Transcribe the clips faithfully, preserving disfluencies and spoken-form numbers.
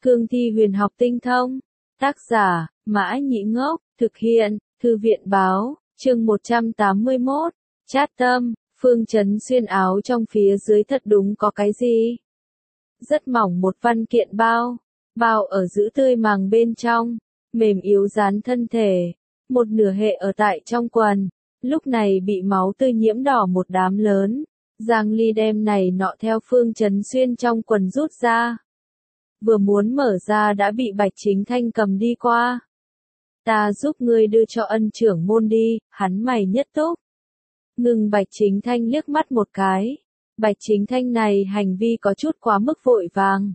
Cương thi huyền học tinh thông. Tác giả, Mã Nhĩ Ngốc, thực hiện, Thư viện báo, chương một trăm tám mươi mốt, Chát tâm, Phương Chấn Xuyên áo trong phía dưới thật đúng có cái gì? Rất mỏng một văn kiện bao, bao ở giữ tươi màng bên trong, mềm yếu dán thân thể, một nửa hệ ở tại trong quần, lúc này bị máu tươi nhiễm đỏ một đám lớn. Giang Ly đem này nọ theo Phương Chấn Xuyên trong quần rút ra. Vừa muốn mở ra đã bị Bạch Chính Thanh cầm đi qua. Ta giúp ngươi đưa cho ân trưởng môn đi, hắn mày nhất túc. Ngừng Bạch Chính Thanh liếc mắt một cái. Bạch Chính Thanh này hành vi có chút quá mức vội vàng.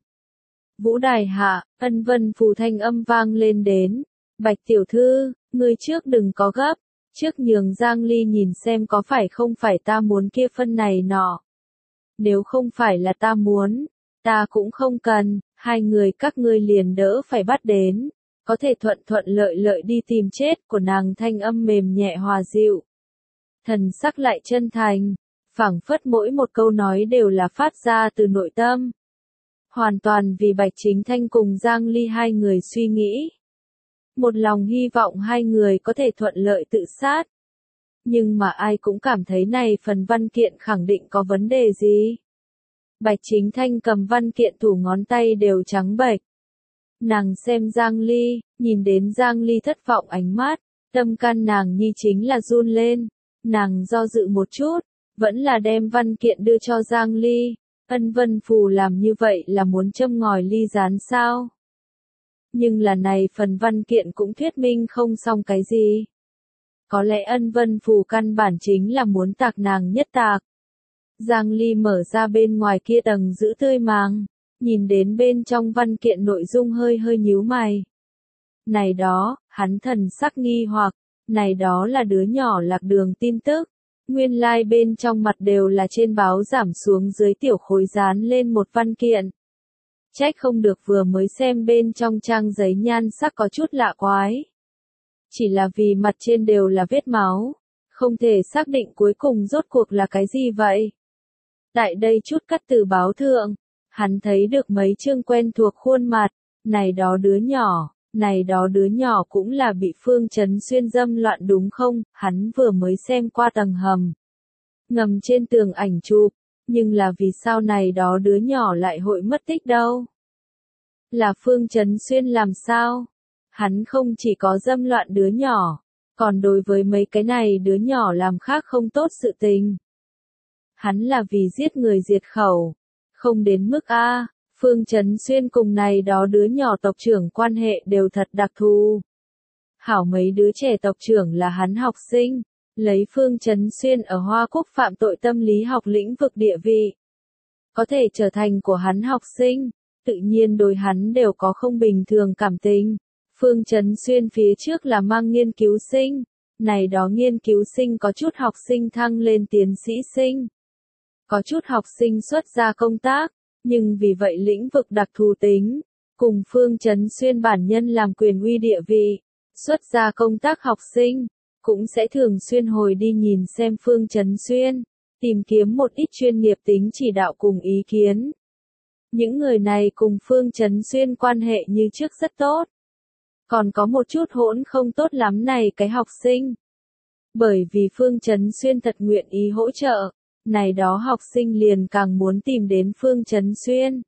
Vũ đài hạ, ân vân phù thanh âm vang lên đến. Bạch tiểu thư, ngươi trước đừng có gấp. Trước nhường Giang Ly nhìn xem có phải không phải ta muốn kia phân này nọ. Nếu không phải là ta muốn, ta cũng không cần, hai người các ngươi liền đỡ phải bắt đến. Có thể thuận thuận lợi lợi đi tìm chết của nàng thanh âm mềm nhẹ hòa dịu. Thần sắc lại chân thành, phảng phất mỗi một câu nói đều là phát ra từ nội tâm. Hoàn toàn vì Bạch Chính Thanh cùng Giang Ly hai người suy nghĩ. Một lòng hy vọng hai người có thể thuận lợi tự sát. Nhưng mà ai cũng cảm thấy này phần văn kiện khẳng định có vấn đề gì. Bạch Chính Thanh cầm văn kiện thủ ngón tay đều trắng bệch. Nàng xem Giang Ly, nhìn đến Giang Ly thất vọng ánh mắt, tâm can nàng nhi chính là run lên. Nàng do dự một chút, vẫn là đem văn kiện đưa cho Giang Ly. Ân vân phù làm như vậy là muốn châm ngòi ly gián sao? Nhưng là này phần văn kiện cũng thuyết minh không xong cái gì. Có lẽ ân vân phù căn bản chính là muốn tạc nàng nhất tạc. Giang Ly mở ra bên ngoài kia tầng giữ tươi màng, nhìn đến bên trong văn kiện nội dung hơi hơi nhíu mày. Này đó, hắn thần sắc nghi hoặc, này đó là đứa nhỏ lạc đường tin tức. Nguyên lai like bên trong mặt đều là trên báo giảm xuống dưới tiểu khối dán lên một văn kiện. Trách không được vừa mới xem bên trong trang giấy nhan sắc có chút lạ quái. Chỉ là vì mặt trên đều là vết máu, không thể xác định cuối cùng rốt cuộc là cái gì vậy. Tại đây chút cắt từ báo thượng, hắn thấy được mấy chương quen thuộc khuôn mặt, này đó đứa nhỏ, này đó đứa nhỏ cũng là bị Phương Chấn Xuyên dâm loạn đúng không, hắn vừa mới xem qua tầng hầm. Ngầm trên tường ảnh chụp, nhưng là vì sao này đó đứa nhỏ lại hội mất tích đâu? Là Phương Chấn Xuyên làm sao? Hắn không chỉ có dâm loạn đứa nhỏ, còn đối với mấy cái này đứa nhỏ làm khác không tốt sự tình. Hắn là vì giết người diệt khẩu, không đến mức A, Phương Chấn Xuyên cùng này đó đứa nhỏ tộc trưởng quan hệ đều thật đặc thù. Hảo mấy đứa trẻ tộc trưởng là hắn học sinh, lấy Phương Chấn Xuyên ở Hoa Quốc phạm tội tâm lý học lĩnh vực địa vị. Có thể trở thành của hắn học sinh, tự nhiên đối hắn đều có không bình thường cảm tình. Phương Chấn Xuyên phía trước là mang nghiên cứu sinh, này đó nghiên cứu sinh có chút học sinh thăng lên tiến sĩ sinh. Có chút học sinh xuất ra công tác, nhưng vì vậy lĩnh vực đặc thù tính, cùng Phương Chấn Xuyên bản nhân làm quyền uy địa vị, xuất ra công tác học sinh, cũng sẽ thường xuyên hồi đi nhìn xem Phương Chấn Xuyên, tìm kiếm một ít chuyên nghiệp tính chỉ đạo cùng ý kiến. Những người này cùng Phương Chấn Xuyên quan hệ như trước rất tốt. Còn có một chút hỗn không tốt lắm này cái học sinh. Bởi vì Phương Chấn Xuyên thật nguyện ý hỗ trợ, này đó học sinh liền càng muốn tìm đến Phương Chấn Xuyên.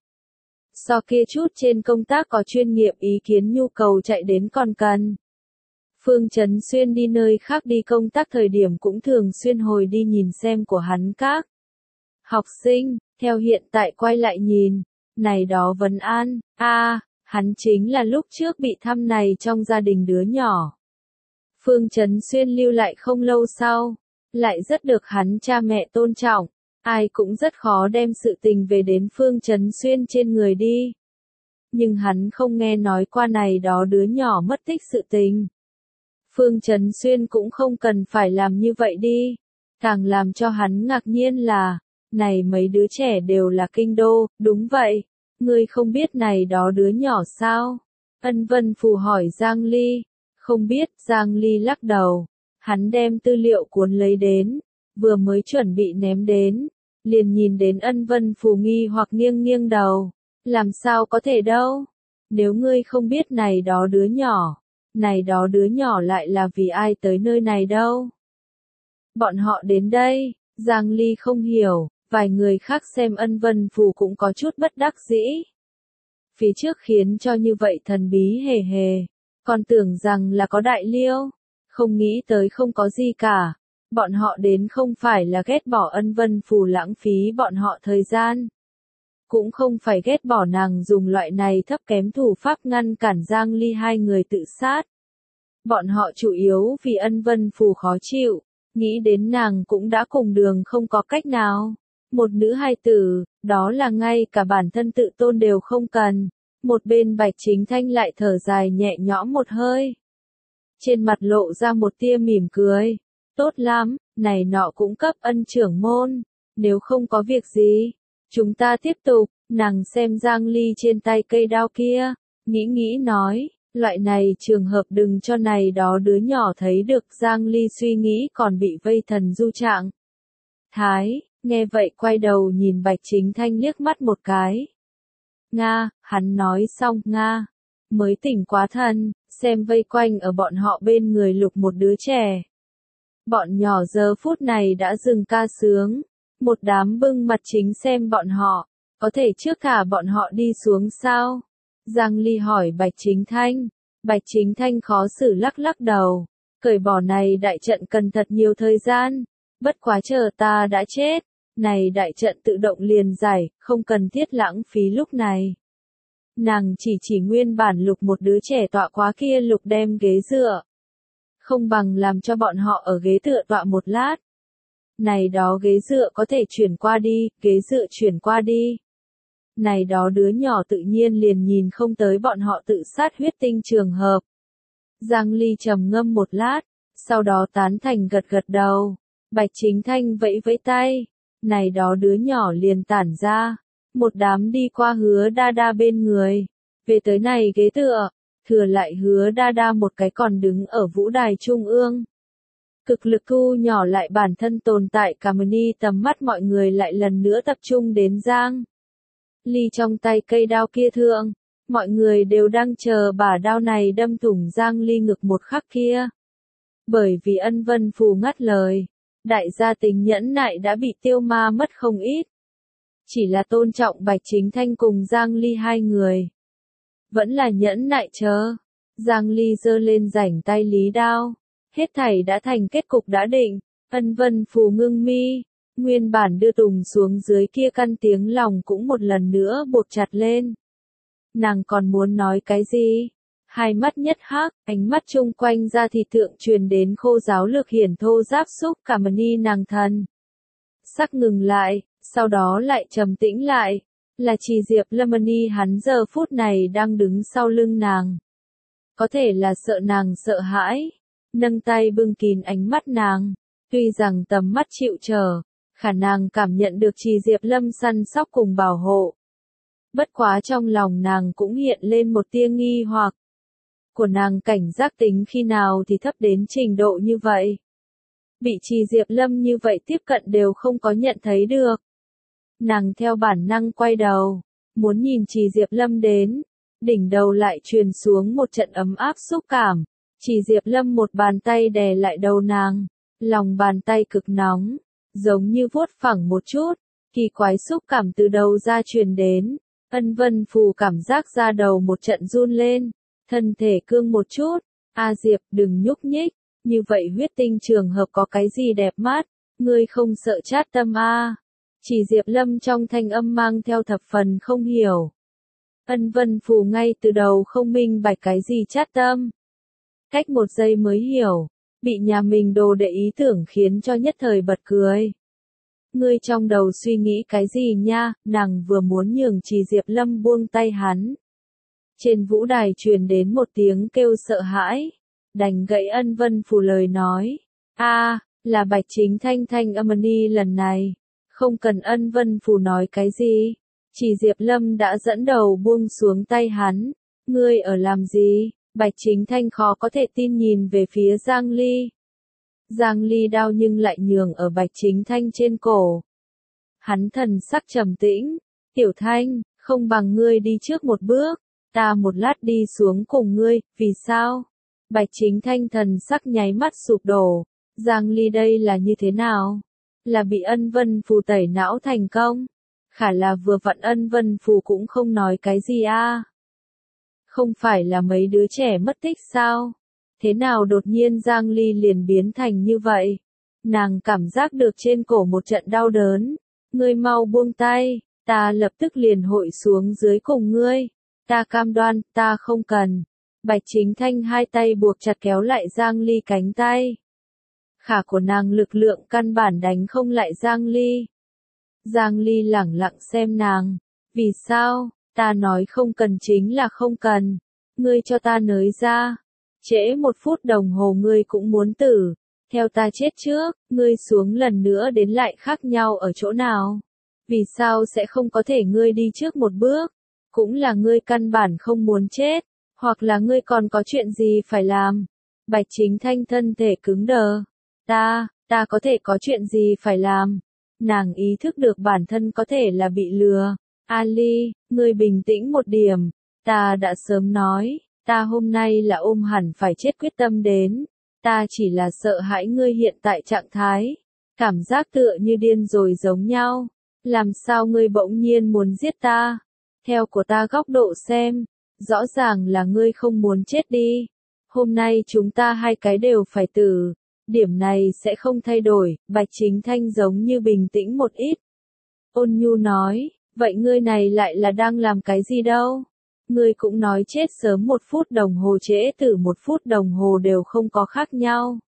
So kia chút trên công tác có chuyên nghiệp ý kiến nhu cầu chạy đến còn cần. Phương Chấn Xuyên đi nơi khác đi công tác thời điểm cũng thường xuyên hồi đi nhìn xem của hắn các học sinh, theo hiện tại quay lại nhìn, này đó vấn an, a à, hắn chính là lúc trước bị thăm này trong gia đình đứa nhỏ. Phương Chấn Xuyên lưu lại không lâu sau, lại rất được hắn cha mẹ tôn trọng, ai cũng rất khó đem sự tình về đến Phương Chấn Xuyên trên người đi. Nhưng hắn không nghe nói qua này đó đứa nhỏ mất tích sự tình. Phương Chấn Xuyên cũng không cần phải làm như vậy đi. Càng làm cho hắn ngạc nhiên là, này mấy đứa trẻ đều là kinh đô, đúng vậy. Ngươi không biết này đó đứa nhỏ sao? Ân Vân Phù hỏi Giang Ly. Không biết, Giang Ly lắc đầu. Hắn đem tư liệu cuốn lấy đến, vừa mới chuẩn bị ném đến, liền nhìn đến Ân Vân Phù nghi hoặc nghiêng nghiêng đầu. Làm sao có thể đâu? Nếu ngươi không biết này đó đứa nhỏ, này đó đứa nhỏ lại là vì ai tới nơi này đâu. Bọn họ đến đây, Giang Ly không hiểu, vài người khác xem Ân Vân Phù cũng có chút bất đắc dĩ. Phía trước khiến cho như vậy thần bí hề hề, còn tưởng rằng là có đại liêu, không nghĩ tới không có gì cả. Bọn họ đến không phải là ghét bỏ Ân Vân Phù lãng phí bọn họ thời gian. Cũng không phải ghét bỏ nàng dùng loại này thấp kém thủ pháp ngăn cản Giang Ly hai người tự sát. Bọn họ chủ yếu vì Ân Vân Phù khó chịu, nghĩ đến nàng cũng đã cùng đường không có cách nào. Một nữ hài tử, đó là ngay cả bản thân tự tôn đều không cần. Một bên Bạch Chính Thanh lại thở dài nhẹ nhõm một hơi. Trên mặt lộ ra một tia mỉm cười. Tốt lắm, này nọ cũng cấp Ân trưởng môn. Nếu không có việc gì, chúng ta tiếp tục. Nàng xem Giang Ly trên tay cây đao kia, nghĩ nghĩ nói, loại này trường hợp đừng cho này đó đứa nhỏ thấy được. Giang Ly suy nghĩ còn bị vây thần du trạng. Thái, nghe vậy quay đầu nhìn Bạch Chính Thanh liếc mắt một cái. Nga, hắn nói xong, Nga, mới tỉnh quá thần, xem vây quanh ở bọn họ bên người lục một đứa trẻ. Bọn nhỏ giờ phút này đã dừng ca sướng, một đám bưng mặt chính xem bọn họ, có thể trước thả bọn họ đi xuống sao? Giang Ly hỏi Bạch Chính Thanh, Bạch Chính Thanh khó xử lắc lắc đầu, cởi bỏ này đại trận cần thật nhiều thời gian, bất quá chờ ta đã chết, này đại trận tự động liền giải, không cần thiết lãng phí lúc này. Nàng chỉ chỉ nguyên bản lục một đứa trẻ tọa quá kia lục đem ghế dựa. Không bằng làm cho bọn họ ở ghế tựa tọa một lát. Này đó ghế dựa có thể chuyển qua đi, ghế dựa chuyển qua đi. Này đó đứa nhỏ tự nhiên liền nhìn không tới bọn họ tự sát huyết tinh trường hợp. Giang Ly trầm ngâm một lát, sau đó tán thành gật gật đầu. Bạch Chính Thanh vẫy vẫy tay, này đó đứa nhỏ liền tản ra, một đám đi qua Hứa Đa Đa bên người, về tới này ghế tựa, thừa lại Hứa Đa Đa một cái còn đứng ở vũ đài trung ương. Cực lực thu nhỏ lại bản thân tồn tại cả mini tầm mắt mọi người lại lần nữa tập trung đến Giang Ly trong tay cây đao kia thượng, mọi người đều đang chờ bả đao này đâm thủng Giang Ly ngực một khắc kia. Bởi vì Ân Vân Phù ngắt lời, đại gia tính nhẫn nại đã bị tiêu ma mất không ít. Chỉ là tôn trọng Bạch Chính Thanh cùng Giang Ly hai người. Vẫn là nhẫn nại chờ. Giang Ly giơ lên rảnh tay lý đao. Hết thảy đã thành kết cục đã định. Ân Vân Phù ngưng mi. Nguyên bản đưa tùng xuống dưới kia căn tiếng lòng cũng một lần nữa buộc chặt lên. Nàng còn muốn nói cái gì? Hai mắt nhất hắc, ánh mắt chung quanh ra thì thượng truyền đến khô giáo lược hiển thô giáp xúc cả mani nàng thần. Sắc ngừng lại, sau đó lại trầm tĩnh lại, là Trì Diệp Lâm Mani hắn giờ phút này đang đứng sau lưng nàng. Có thể là sợ nàng sợ hãi, nâng tay bưng kín ánh mắt nàng, tuy rằng tầm mắt chịu trở, khả năng cảm nhận được Trì Diệp Lâm săn sóc cùng bảo hộ. Bất quá trong lòng nàng cũng hiện lên một tia nghi hoặc. Của nàng cảnh giác tính khi nào thì thấp đến trình độ như vậy. Bị Trì Diệp Lâm như vậy tiếp cận đều không có nhận thấy được. Nàng theo bản năng quay đầu, muốn nhìn Trì Diệp Lâm đến, đỉnh đầu lại truyền xuống một trận ấm áp xúc cảm. Trì Diệp Lâm một bàn tay đè lại đầu nàng, lòng bàn tay cực nóng, giống như vuốt phẳng một chút, kỳ quái xúc cảm từ đầu ra truyền đến. Ân Vân Phù cảm giác ra đầu một trận run lên, thân thể cương một chút. A Diệp đừng nhúc nhích, như vậy huyết tinh trường hợp có cái gì đẹp mắt, ngươi không sợ chát tâm a? Chỉ Diệp Lâm trong thanh âm mang theo thập phần không hiểu. Ân Vân Phù ngay từ đầu không minh bạch cái gì chát tâm. Cách một giây mới hiểu, bị nhà mình đồ đệ ý tưởng khiến cho nhất thời bật cười. Ngươi trong đầu suy nghĩ cái gì nha? Nàng vừa muốn nhường Trì Diệp Lâm buông tay hắn. Trên vũ đài truyền đến một tiếng kêu sợ hãi, đành gãy Ân Vân Phù lời nói. A, là Bạch Chính Thanh Thanh Amani lần này. Không cần Ân Vân Phù nói cái gì. Trì Diệp Lâm đã dẫn đầu buông xuống tay hắn. Ngươi ở làm gì? Bạch Chính Thanh khó có thể tin nhìn về phía Giang Ly. Giang Ly đao nhưng lại nhường ở Bạch Chính Thanh trên cổ. Hắn thần sắc trầm tĩnh. Tiểu Thanh, không bằng ngươi đi trước một bước. Ta một lát đi xuống cùng ngươi, vì sao? Bạch Chính Thanh thần sắc nháy mắt sụp đổ. Giang Ly đây là như thế nào? Là bị Ân Vân Phù tẩy não thành công? Khả là vừa vặn Ân Vân Phù cũng không nói cái gì a. À? Không phải là mấy đứa trẻ mất tích sao? Thế nào đột nhiên Giang Ly liền biến thành như vậy? Nàng cảm giác được trên cổ một trận đau đớn. Ngươi mau buông tay, ta lập tức liền hội xuống dưới cùng ngươi. Ta cam đoan, ta không cần. Bạch Chính Thanh hai tay buộc chặt kéo lại Giang Ly cánh tay. Khả của nàng lực lượng căn bản đánh không lại Giang Ly. Giang Ly lẳng lặng xem nàng. Vì sao? Ta nói không cần chính là không cần. Ngươi cho ta nới ra. Trễ một phút đồng hồ ngươi cũng muốn tử. Theo ta chết trước, ngươi xuống lần nữa đến lại khác nhau ở chỗ nào? Vì sao sẽ không có thể ngươi đi trước một bước? Cũng là ngươi căn bản không muốn chết. Hoặc là ngươi còn có chuyện gì phải làm? Bạch Chính Thanh thân thể cứng đờ. Ta, ta có thể có chuyện gì phải làm? Nàng ý thức được bản thân có thể là bị lừa. Ali, ngươi bình tĩnh một điểm. Ta đã sớm nói, ta hôm nay là ôm hẳn phải chết quyết tâm đến. Ta chỉ là sợ hãi ngươi hiện tại trạng thái. Cảm giác tựa như điên rồi giống nhau. Làm sao ngươi bỗng nhiên muốn giết ta? Theo của ta góc độ xem, rõ ràng là ngươi không muốn chết đi. Hôm nay chúng ta hai cái đều phải tử. Điểm này sẽ không thay đổi. Bạch Chính Thanh giống như bình tĩnh một ít. Ôn nhu nói, vậy ngươi này lại là đang làm cái gì đâu? Ngươi cũng nói chết sớm một phút đồng hồ trễ tử một phút đồng hồ đều không có khác nhau.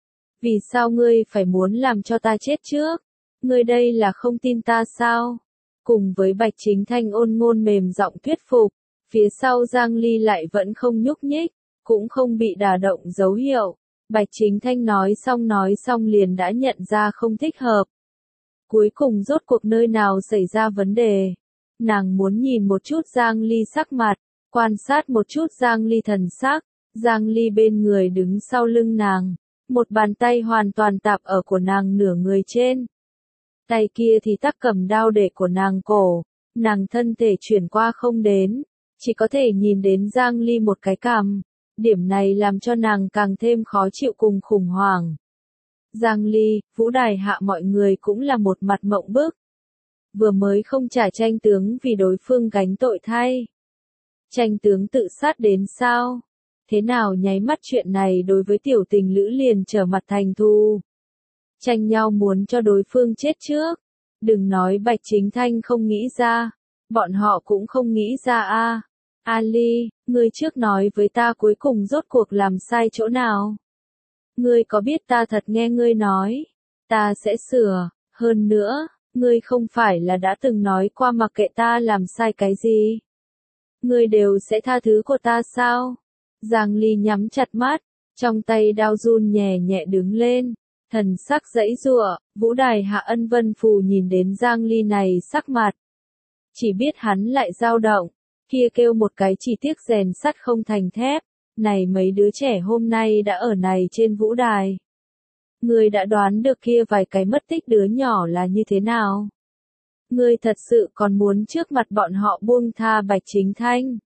Vì sao ngươi phải muốn làm cho ta chết trước? Ngươi đây là không tin ta sao? Cùng với Bạch Chính Thanh ôn ngôn mềm giọng thuyết phục, phía sau Giang Ly lại vẫn không nhúc nhích, cũng không bị đả động dấu hiệu. Bạch Chính Thanh nói xong nói xong liền đã nhận ra không thích hợp. Cuối cùng rốt cuộc nơi nào xảy ra vấn đề. Nàng muốn nhìn một chút Giang Ly sắc mặt, quan sát một chút Giang Ly thần sắc. Giang Ly bên người đứng sau lưng nàng, một bàn tay hoàn toàn tạp ở của nàng nửa người trên. Tay kia thì tắc cầm đao để của nàng cổ, nàng thân thể chuyển qua không đến, chỉ có thể nhìn đến Giang Ly một cái cằm. Điểm này làm cho nàng càng thêm khó chịu cùng khủng hoảng. Giang Ly, vũ đài hạ mọi người cũng là một mặt mộng bức. Vừa mới không trả tranh tướng vì đối phương gánh tội thay. Tranh tướng tự sát đến sao? Thế nào nháy mắt chuyện này đối với tiểu tình lữ liền trở mặt thành thù. Tranh nhau muốn cho đối phương chết trước. Đừng nói Bạch Chính Thanh không nghĩ ra. Bọn họ cũng không nghĩ ra a. À. Ali, ngươi trước nói với ta cuối cùng rốt cuộc làm sai chỗ nào? Ngươi có biết ta thật nghe ngươi nói, ta sẽ sửa, hơn nữa, ngươi không phải là đã từng nói qua mặc kệ ta làm sai cái gì? Ngươi đều sẽ tha thứ của ta sao? Giang Ly nhắm chặt mắt, trong tay đao run nhẹ nhẹ đứng lên, thần sắc giãy giụa. Vũ đài hạ Ân Vân Phù nhìn đến Giang Ly này sắc mặt, chỉ biết hắn lại dao động. Kia kêu một cái chỉ tiếc rèn sắt không thành thép, này mấy đứa trẻ hôm nay đã ở này trên vũ đài. Ngươi đã đoán được kia vài cái mất tích đứa nhỏ là như thế nào? Ngươi thật sự còn muốn trước mặt bọn họ buông tha Bạch Chính Thanh?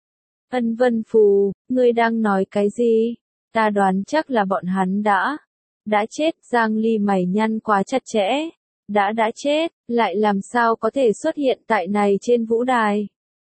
Ân Vân Phù, ngươi đang nói cái gì? Ta đoán chắc là bọn hắn đã, đã chết. Giang Ly mày nhăn quá chặt chẽ, đã đã chết, lại làm sao có thể xuất hiện tại này trên vũ đài?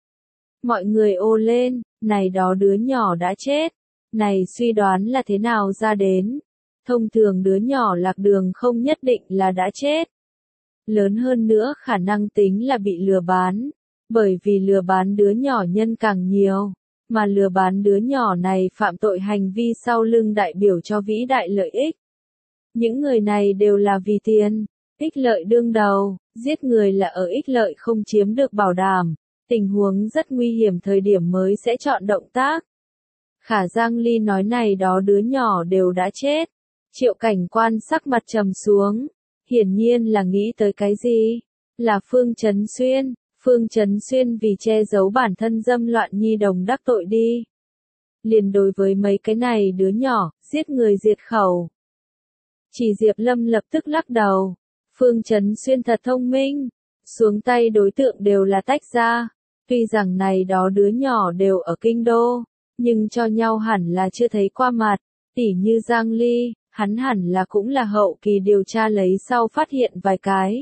Mọi người ồ lên, này đó đứa nhỏ đã chết, này suy đoán là thế nào ra đến? Thông thường đứa nhỏ lạc đường không nhất định là đã chết. Lớn hơn nữa khả năng tính là bị lừa bán, bởi vì lừa bán đứa nhỏ nhân càng nhiều, mà lừa bán đứa nhỏ này phạm tội hành vi sau lưng đại biểu cho vĩ đại lợi ích. Những người này đều là vì tiền, ích lợi đương đầu, giết người là ở ích lợi không chiếm được bảo đảm. Tình huống rất nguy hiểm thời điểm mới sẽ chọn động tác. Khả Giang Ly nói này đó đứa nhỏ đều đã chết. Triệu Cảnh Quan sắc mặt trầm xuống. Hiển nhiên là nghĩ tới cái gì? Là Phương Chấn Xuyên. Phương Chấn Xuyên vì che giấu bản thân dâm loạn nhi đồng đắc tội đi. Liền đối với mấy cái này đứa nhỏ, giết người diệt khẩu. Chỉ Diệp Lâm lập tức lắc đầu. Phương Chấn Xuyên thật thông minh. Xuống tay đối tượng đều là tách ra. Tuy rằng này đó đứa nhỏ đều ở kinh đô, nhưng cho nhau hẳn là chưa thấy qua mặt, tỉ như Giang Ly, hắn hẳn là cũng là hậu kỳ điều tra lấy sau phát hiện vài cái.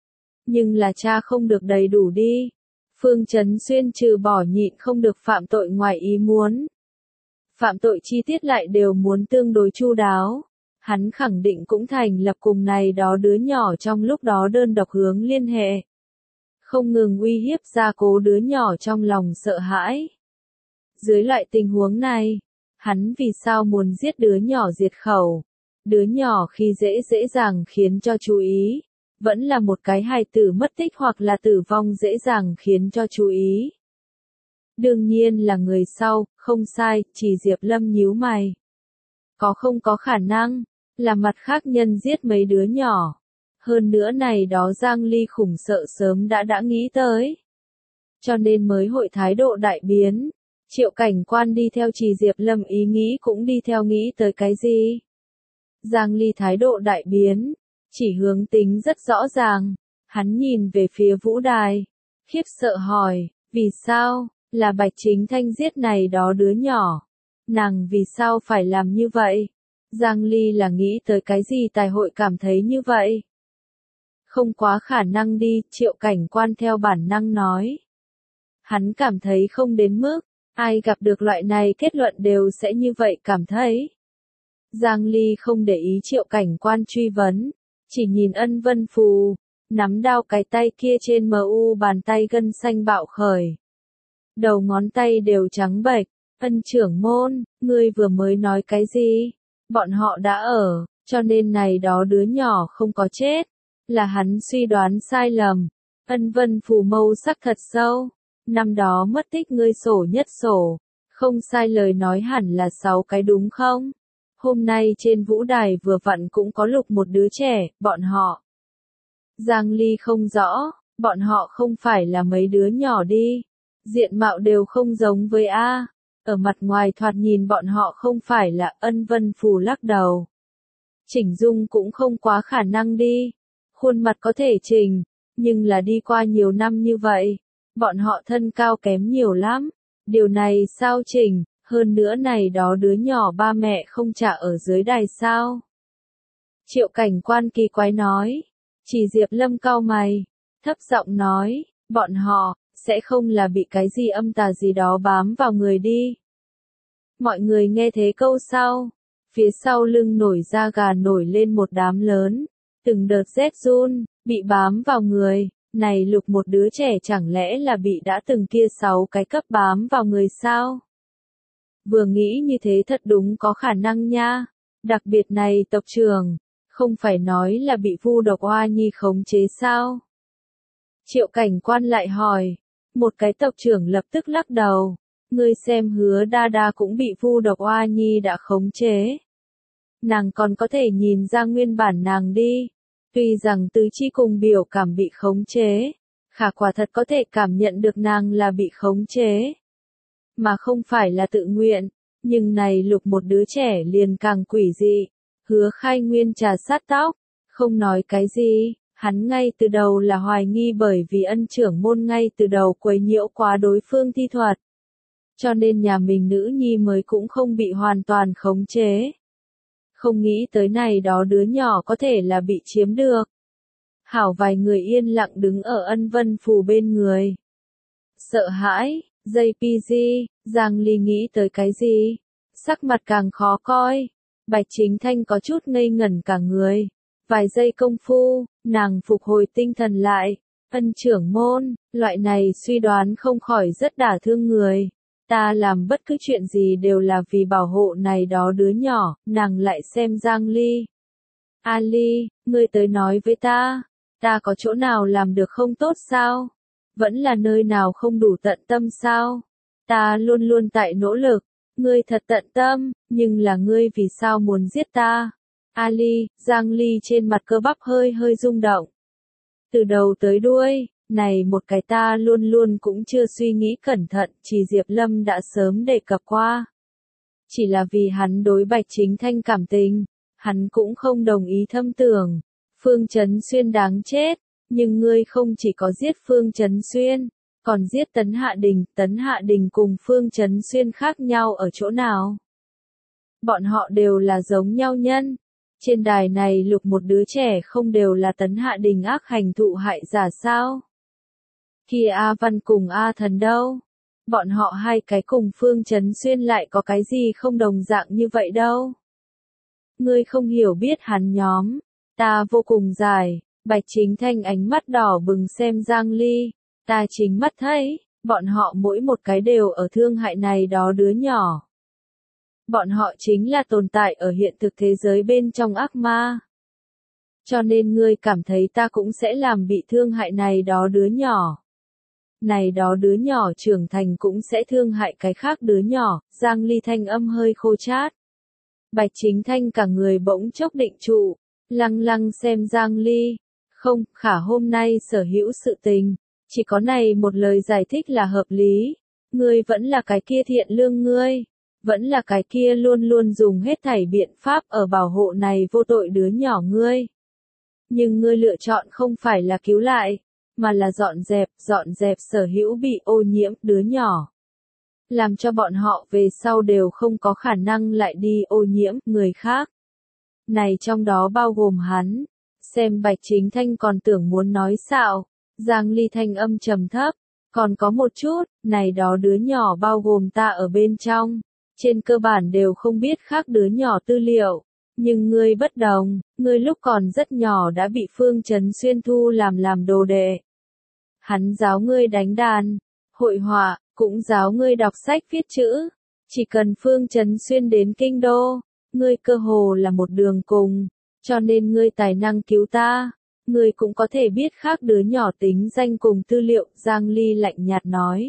Nhưng là cha không được đầy đủ đi. Phương Chấn Xuyên trừ bỏ nhịn không được phạm tội ngoài ý muốn. Phạm tội chi tiết lại đều muốn tương đối chu đáo. Hắn khẳng định cũng thành lập cùng này đó đứa nhỏ trong lúc đó đơn độc hướng liên hệ. Không ngừng uy hiếp gia cố đứa nhỏ trong lòng sợ hãi. Dưới loại tình huống này, hắn vì sao muốn giết đứa nhỏ diệt khẩu? Đứa nhỏ khi dễ dễ dàng khiến cho chú ý, vẫn là một cái hài tử mất tích hoặc là tử vong dễ dàng khiến cho chú ý. Đương nhiên là người sau, không sai, chỉ Diệp Lâm nhíu mày. Có không có khả năng, là mặt khác nhân giết mấy đứa nhỏ. Hơn nữa này đó Giang Ly khủng sợ sớm đã đã nghĩ tới. Cho nên mới hội thái độ đại biến. Triệu Cảnh Quan đi theo Trì Diệp Lâm ý nghĩ cũng đi theo nghĩ tới cái gì? Giang Ly thái độ đại biến, chỉ hướng tính rất rõ ràng. Hắn nhìn về phía vũ đài, khiếp sợ hỏi, vì sao, là Bạch Chính Thanh giết này đó đứa nhỏ? Nàng vì sao phải làm như vậy? Giang Ly là nghĩ tới cái gì tài hội cảm thấy như vậy? Không quá khả năng đi, Triệu Cảnh Quan theo bản năng nói. Hắn cảm thấy không đến mức, ai gặp được loại này kết luận đều sẽ như vậy cảm thấy. Giang Ly không để ý Triệu Cảnh Quan truy vấn, chỉ nhìn Ân Vân Phù, nắm đao cái tay kia trên mờ u bàn tay gân xanh bạo khởi. Đầu ngón tay đều trắng bệch, Ân trưởng môn, ngươi vừa mới nói cái gì? Bọn họ đã ở, cho nên này đó đứa nhỏ không có chết. Là hắn suy đoán sai lầm. Ân Vân Phù mâu sắc thật sâu. Năm đó mất tích ngươi sổ nhất sổ. Không sai lời nói hẳn là sáu cái đúng không? Hôm nay trên vũ đài vừa vặn cũng có lục một đứa trẻ, bọn họ. Giang Ly không rõ, bọn họ không phải là mấy đứa nhỏ đi. Diện mạo đều không giống với A. Ở mặt ngoài thoạt nhìn bọn họ không phải là. Ân Vân Phù lắc đầu. Chỉnh dung cũng không quá khả năng đi. Khuôn mặt có thể chỉnh, nhưng là đi qua nhiều năm như vậy, bọn họ thân cao kém nhiều lắm. Điều này sao chỉnh, hơn nữa này đó đứa nhỏ ba mẹ không trả ở dưới đài sao? Triệu Cảnh Quan kỳ quái nói, chỉ Diệp Lâm cau mày, thấp giọng nói, bọn họ, sẽ không là bị cái gì âm tà gì đó bám vào người đi. Mọi người nghe thế câu sau, phía sau lưng nổi da gà nổi lên một đám lớn. Từng đợt rét run, bị bám vào người, này lục một đứa trẻ chẳng lẽ là bị đã từng kia sáu cái cấp bám vào người sao? Vừa nghĩ như thế thật đúng có khả năng nha, đặc biệt này tộc trưởng, không phải nói là bị Vu Độc Oa Nhi khống chế sao? Triệu Cảnh Quan lại hỏi, một cái tộc trưởng lập tức lắc đầu, ngươi xem Hứa Đa Đa cũng bị Vu Độc Oa Nhi đã khống chế. Nàng còn có thể nhìn ra nguyên bản nàng đi. Tuy rằng tứ chi cùng biểu cảm bị khống chế, khả quả thật có thể cảm nhận được nàng là bị khống chế. Mà không phải là tự nguyện, nhưng này lục một đứa trẻ liền càng quỷ dị. Hứa Khai Nguyên trà sát tóc, không nói cái gì, hắn ngay từ đầu là hoài nghi bởi vì Ân trưởng môn ngay từ đầu quấy nhiễu quá đối phương thi thuật. Cho nên nhà mình nữ nhi mới cũng không bị hoàn toàn khống chế. Không nghĩ tới này đó đứa nhỏ có thể là bị chiếm được. Hảo vài người yên lặng đứng ở Ân Vân Phù bên người. Sợ hãi, dây pi gi, Giang Ly nghĩ tới cái gì? Sắc mặt càng khó coi. Bạch Chính Thanh có chút ngây ngẩn cả người. Vài giây công phu, nàng phục hồi tinh thần lại. Ân trưởng môn, loại này suy đoán không khỏi rất đả thương người. Ta làm bất cứ chuyện gì đều là vì bảo hộ này đó đứa nhỏ, nàng lại xem Giang Ly. Ali, ngươi tới nói với ta, ta có chỗ nào làm được không tốt sao? Vẫn là nơi nào không đủ tận tâm sao? Ta luôn luôn tại nỗ lực, ngươi thật tận tâm, nhưng là ngươi vì sao muốn giết ta? Ali, Giang Ly trên mặt cơ bắp hơi hơi rung động. Từ đầu tới đuôi, này một cái ta luôn luôn cũng chưa suy nghĩ cẩn thận, chỉ Diệp Lâm đã sớm đề cập qua. Chỉ là vì hắn đối Bạch Chính Thanh cảm tình, hắn cũng không đồng ý thâm tưởng. Phương Chấn Xuyên đáng chết, nhưng ngươi không chỉ có giết Phương Chấn Xuyên, Còn giết Tấn Hạ Đình, Tấn Hạ Đình cùng Phương Chấn Xuyên khác nhau ở chỗ nào? Bọn họ đều là giống nhau nhân. Trên đài này lục một đứa trẻ không đều là Tấn Hạ Đình ác hành thụ hại giả sao? Kia A Văn cùng A Thần đâu? Bọn họ hai cái cùng Phương Chấn Xuyên lại có cái gì không đồng dạng như vậy đâu? Ngươi không hiểu biết hắn nhóm. Ta vô cùng dài. Bạch Chính Thanh ánh mắt đỏ bừng xem Giang Ly. Ta chính mắt thấy, bọn họ mỗi một cái đều ở thương hại này đó đứa nhỏ. Bọn họ chính là tồn tại ở hiện thực thế giới bên trong ác ma. Cho nên ngươi cảm thấy ta cũng sẽ làm bị thương hại này đó đứa nhỏ. Này đó đứa nhỏ trưởng thành cũng sẽ thương hại cái khác đứa nhỏ. Giang Ly thanh âm hơi khô chát. Bạch Chính Thanh cả người bỗng chốc định trụ, lăng lăng xem Giang Ly. Không, khả hôm nay sở hữu sự tình, chỉ có này một lời giải thích là hợp lý. Ngươi vẫn là cái kia thiện lương ngươi, vẫn là cái kia luôn luôn dùng hết thảy biện pháp ở bảo hộ này vô tội đứa nhỏ ngươi. Nhưng ngươi lựa chọn không phải là cứu lại, mà là dọn dẹp, dọn dẹp sở hữu bị ô nhiễm đứa nhỏ. Làm cho bọn họ về sau đều không có khả năng lại đi ô nhiễm người khác. Này trong đó bao gồm hắn. Xem Bạch Chính Thanh còn tưởng muốn nói xạo. Giang Ly thanh âm trầm thấp. Còn có một chút, này đó đứa nhỏ bao gồm ta ở bên trong. Trên cơ bản đều không biết khác đứa nhỏ tư liệu. Nhưng ngươi bất đồng, ngươi lúc còn rất nhỏ đã bị Phương Chấn Xuyên thu làm làm đồ đệ. Hắn giáo ngươi đánh đàn, hội họa, cũng giáo ngươi đọc sách viết chữ. Chỉ cần Phương Chấn Xuyên đến kinh đô, ngươi cơ hồ là một đường cùng, cho nên ngươi tài năng cứu ta. Ngươi cũng có thể biết khác đứa nhỏ tính danh cùng tư liệu, Giang Ly lạnh nhạt nói.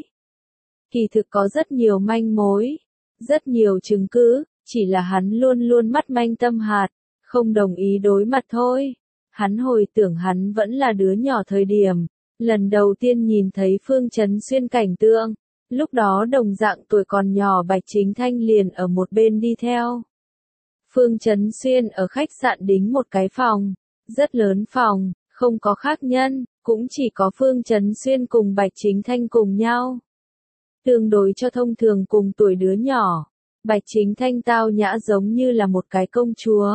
Kỳ thực có rất nhiều manh mối, rất nhiều chứng cứ, chỉ là hắn luôn luôn mắt manh tâm hạt, không đồng ý đối mặt thôi. Hắn hồi tưởng hắn vẫn là đứa nhỏ thời điểm, lần đầu tiên nhìn thấy Phương Chấn Xuyên cảnh tượng, lúc đó đồng dạng tuổi còn nhỏ Bạch Chính Thanh liền ở một bên đi theo. Phương Chấn Xuyên ở khách sạn đính một cái phòng, rất lớn phòng, không có khác nhân, cũng chỉ có Phương Chấn Xuyên cùng Bạch Chính Thanh cùng nhau. Tương đối cho thông thường cùng tuổi đứa nhỏ, Bạch Chính Thanh tao nhã giống như là một cái công chúa.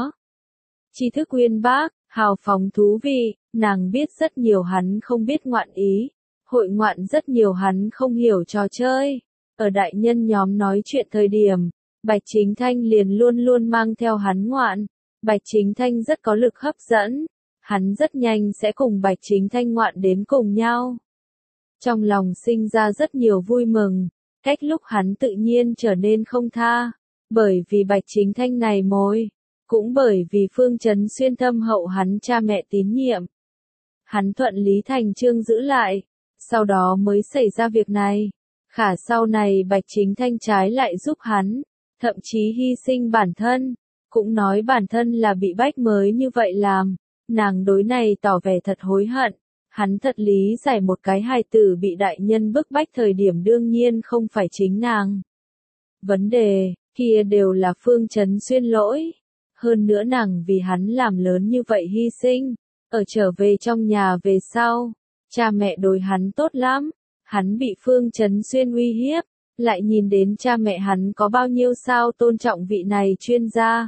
Tri thức uyên bác, hào phóng thú vị, nàng biết rất nhiều hắn không biết ngoạn ý, hội ngoạn rất nhiều hắn không hiểu trò chơi. Ở đại nhân nhóm nói chuyện thời điểm, Bạch Chính Thanh liền luôn luôn mang theo hắn ngoạn. Bạch Chính Thanh rất có lực hấp dẫn, hắn rất nhanh sẽ cùng Bạch Chính Thanh ngoạn đến cùng nhau. Trong lòng sinh ra rất nhiều vui mừng, cách lúc hắn tự nhiên trở nên không tha, bởi vì Bạch Chính Thanh này mối, cũng bởi vì Phương Chấn Xuyên thâm hậu hắn cha mẹ tín nhiệm. Hắn thuận lý thành chương giữ lại, sau đó mới xảy ra việc này. Khả sau này Bạch Chính Thanh trái lại giúp hắn, thậm chí hy sinh bản thân, cũng nói bản thân là bị bách mới như vậy làm. Nàng đối này tỏ vẻ thật hối hận. Hắn thật lý giải một cái hài tử bị đại nhân bức bách thời điểm đương nhiên không phải chính nàng. Vấn đề, kia đều là Phương Chấn Xuyên lỗi. Hơn nữa nàng vì hắn làm lớn như vậy hy sinh. Ở trở về trong nhà về sau, cha mẹ đối hắn tốt lắm. Hắn bị Phương Chấn Xuyên uy hiếp, lại nhìn đến cha mẹ hắn có bao nhiêu sao tôn trọng vị này chuyên gia.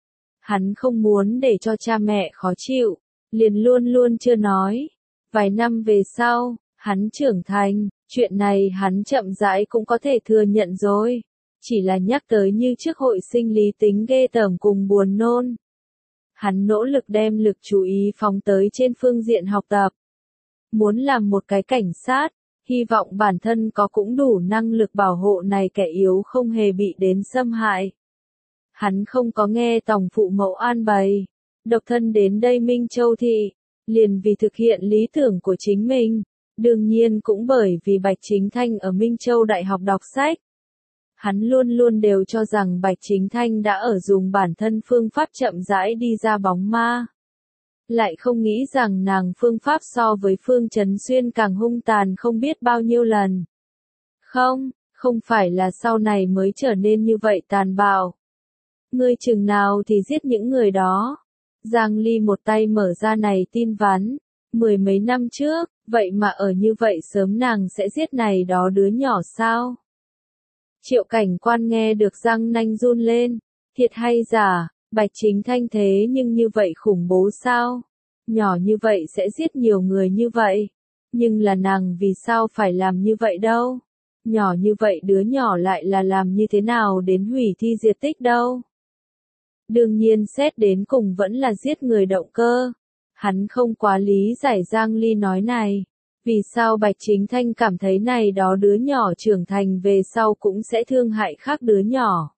Hắn không muốn để cho cha mẹ khó chịu, liền luôn luôn chưa nói. Vài năm về sau, hắn trưởng thành, chuyện này hắn chậm rãi cũng có thể thừa nhận rồi. Chỉ là nhắc tới như trước hội sinh lý tính ghê tởm cùng buồn nôn. Hắn nỗ lực đem lực chú ý phóng tới trên phương diện học tập. Muốn làm một cái cảnh sát, hy vọng bản thân có cũng đủ năng lực bảo hộ này kẻ yếu không hề bị đến xâm hại. Hắn không có nghe tổng phụ mẫu an bày, độc thân đến đây Minh Châu thị, liền vì thực hiện lý tưởng của chính mình, đương nhiên cũng bởi vì Bạch Chính Thanh ở Minh Châu Đại học đọc sách. Hắn luôn luôn đều cho rằng Bạch Chính Thanh đã ở dùng bản thân phương pháp chậm rãi đi ra bóng ma. Lại không nghĩ rằng nàng phương pháp so với Phương Chấn Xuyên càng hung tàn không biết bao nhiêu lần. Không, không phải là sau này mới trở nên như vậy tàn bạo. Ngươi chừng nào thì giết những người đó. Giang Ly một tay mở ra này tin vắn, Mười mấy năm trước, vậy mà ở như vậy sớm nàng sẽ giết này đó đứa nhỏ sao? Triệu cảnh quan nghe được răng nanh run lên, thiệt hay giả, Bạch Chính Thanh thế nhưng như vậy khủng bố sao? Nhỏ như vậy sẽ giết nhiều người như vậy, nhưng là nàng vì sao phải làm như vậy đâu? Nhỏ như vậy đứa nhỏ lại là làm như thế nào đến hủy thi diệt tích đâu? Đương nhiên xét đến cùng vẫn là giết người động cơ. Hắn không quá lý giải Giang Ly nói này. Vì sao Bạch Chính Thanh cảm thấy này đó đứa nhỏ trưởng thành về sau cũng sẽ thương hại khác đứa nhỏ.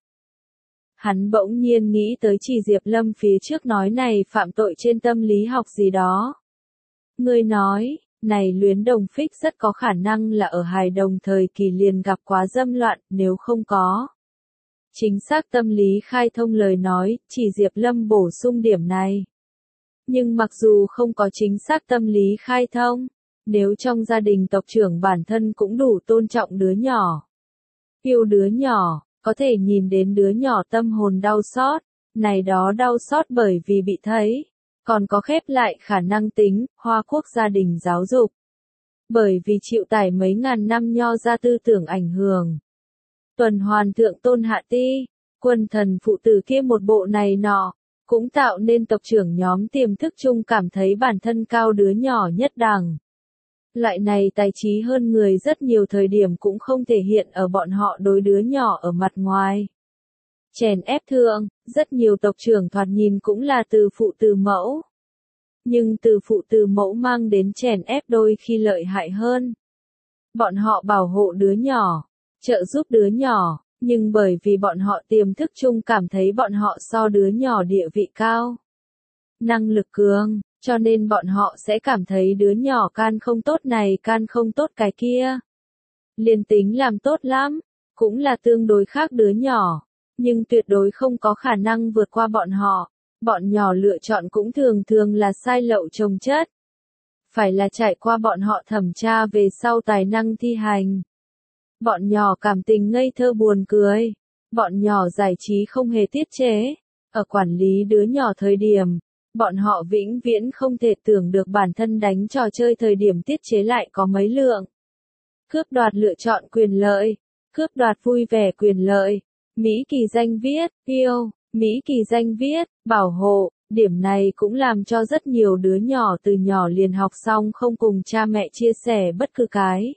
Hắn bỗng nhiên nghĩ tới chỉ Diệp Lâm phía trước nói này phạm tội trên tâm lý học gì đó. Người nói, này Luyến Đồng Phích rất có khả năng là ở hài đồng thời kỳ liền gặp quá dâm loạn, nếu không có. Chính xác tâm lý khai thông lời nói, chỉ Diệp Lâm bổ sung điểm này. Nhưng mặc dù không có chính xác tâm lý khai thông, nếu trong gia đình tộc trưởng bản thân cũng đủ tôn trọng đứa nhỏ, yêu đứa nhỏ, có thể nhìn đến đứa nhỏ tâm hồn đau xót, này đó đau xót bởi vì bị thấy, còn có khép lại khả năng tính, Hoa Quốc gia đình giáo dục. Bởi vì chịu tải mấy ngàn năm nho ra tư tưởng ảnh hưởng. Tuần hoàn thượng tôn hạ ti, quân thần phụ tử kia một bộ này nọ, cũng tạo nên tộc trưởng nhóm tiềm thức chung cảm thấy bản thân cao đứa nhỏ nhất đẳng. Loại này tài trí hơn người rất nhiều thời điểm cũng không thể hiện ở bọn họ đối đứa nhỏ ở mặt ngoài. Chèn ép thượng, rất nhiều tộc trưởng thoạt nhìn cũng là từ phụ từ mẫu. Nhưng từ phụ từ mẫu mang đến chèn ép đôi khi lợi hại hơn. Bọn họ bảo hộ đứa nhỏ, trợ giúp đứa nhỏ, nhưng bởi vì bọn họ tiềm thức chung cảm thấy bọn họ so đứa nhỏ địa vị cao, năng lực cường, cho nên bọn họ sẽ cảm thấy đứa nhỏ can không tốt này can không tốt cái kia. Liên tính làm tốt lắm, cũng là tương đối khác đứa nhỏ, nhưng tuyệt đối không có khả năng vượt qua bọn họ. Bọn nhỏ lựa chọn cũng thường thường là sai lậu chồng chất. Phải là trải qua bọn họ thẩm tra về sau tài năng thi hành. Bọn nhỏ cảm tình ngây thơ buồn cười. Bọn nhỏ giải trí không hề tiết chế. Ở quản lý đứa nhỏ thời điểm, bọn họ vĩnh viễn không thể tưởng được bản thân đánh trò chơi thời điểm tiết chế lại có mấy lượng. Cướp đoạt lựa chọn quyền lợi. Cướp đoạt vui vẻ quyền lợi. Mỹ kỳ danh viết, yêu. Mỹ kỳ danh viết, bảo hộ, điểm này cũng làm cho rất nhiều đứa nhỏ từ nhỏ liền học xong không cùng cha mẹ chia sẻ bất cứ cái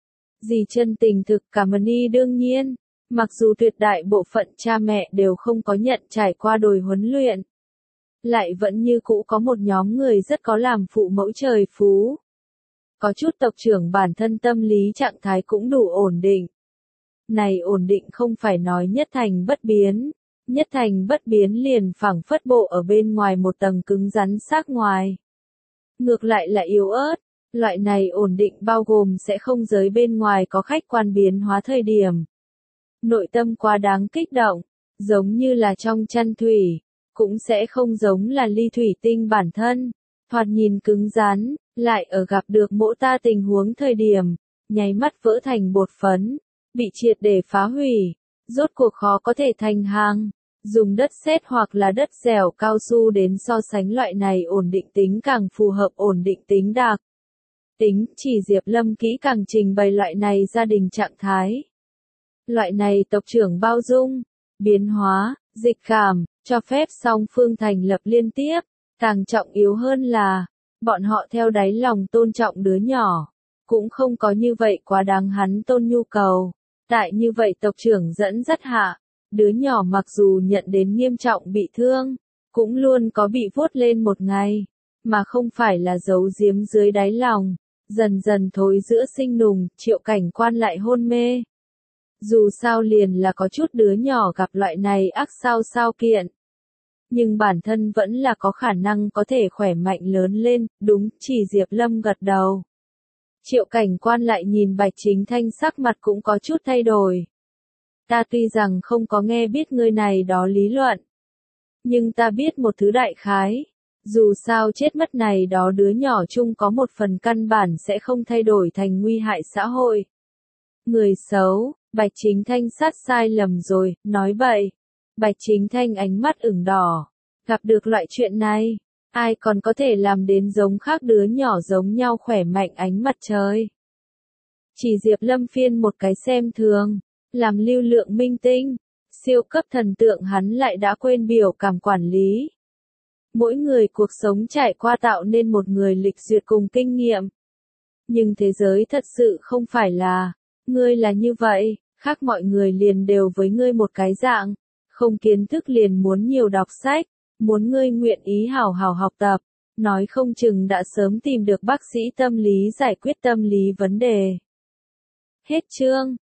gì chân tình thực cảm ơn y đương nhiên, mặc dù tuyệt đại bộ phận cha mẹ đều không có nhận trải qua đồi huấn luyện, lại vẫn như cũ có một nhóm người rất có làm phụ mẫu trời phú. Có chút tộc trưởng bản thân tâm lý trạng thái cũng đủ ổn định. Này ổn định không phải nói nhất thành bất biến. Nhất thành bất biến liền phẳng phất bộ ở bên ngoài một tầng cứng rắn xác ngoài. Ngược lại là yếu ớt, loại này ổn định bao gồm sẽ không giới bên ngoài có khách quan biến hóa thời điểm. Nội tâm quá đáng kích động, giống như là trong chăn thủy, cũng sẽ không giống là ly thủy tinh bản thân, thoạt nhìn cứng rắn, lại ở gặp được mỗ ta tình huống thời điểm, nháy mắt vỡ thành bột phấn, bị triệt để phá hủy. Rốt cuộc khó có thể thành hàng, dùng đất sét hoặc là đất dẻo cao su đến so sánh loại này ổn định tính càng phù hợp ổn định tính đặc. Tính chỉ Diệp Lâm kỹ càng trình bày loại này gia đình trạng thái. Loại này tộc trưởng bao dung, biến hóa, dịch cảm, cho phép song phương thành lập liên tiếp, càng trọng yếu hơn là, bọn họ theo đáy lòng tôn trọng đứa nhỏ, cũng không có như vậy quá đáng hắn tôn nhu cầu. Tại như vậy tộc trưởng dẫn dắt hạ, đứa nhỏ mặc dù nhận đến nghiêm trọng bị thương, cũng luôn có bị vuốt lên một ngày, mà không phải là giấu giếm dưới đáy lòng, dần dần thối giữa sinh nùng, Triệu Cảnh Quan lại hôn mê. Dù sao liền là có chút đứa nhỏ gặp loại này ác sao sao kiện. Nhưng bản thân vẫn là có khả năng có thể khỏe mạnh lớn lên, đúng, chỉ Diệp Lâm gật đầu. Triệu Cảnh Quan lại nhìn Bạch Chính Thanh sắc mặt cũng có chút thay đổi. Ta tuy rằng không có nghe biết ngươi này đó lý luận, nhưng ta biết một thứ đại khái. Dù sao chết mất này đó đứa nhỏ chung có một phần căn bản sẽ không thay đổi thành nguy hại xã hội. Người xấu, Bạch Chính Thanh sát sai lầm rồi, nói bậy. Bạch Chính Thanh ánh mắt ửng đỏ. Gặp được loại chuyện này, Ai còn có thể làm đến giống khác đứa nhỏ giống nhau khỏe mạnh ánh mặt trời. Chỉ Diệp Lâm phiên một cái xem thường, làm lưu lượng minh tinh, siêu cấp thần tượng hắn lại đã quên biểu cảm quản lý. Mỗi người cuộc sống trải qua tạo nên một người lịch duyệt cùng kinh nghiệm. Nhưng thế giới thật sự không phải là, ngươi là như vậy, khác mọi người liền đều với ngươi một cái dạng, không kiến thức liền muốn nhiều đọc sách, muốn ngươi nguyện ý hào hào học tập, nói không chừng đã sớm tìm được bác sĩ tâm lý giải quyết tâm lý vấn đề. Hết chương.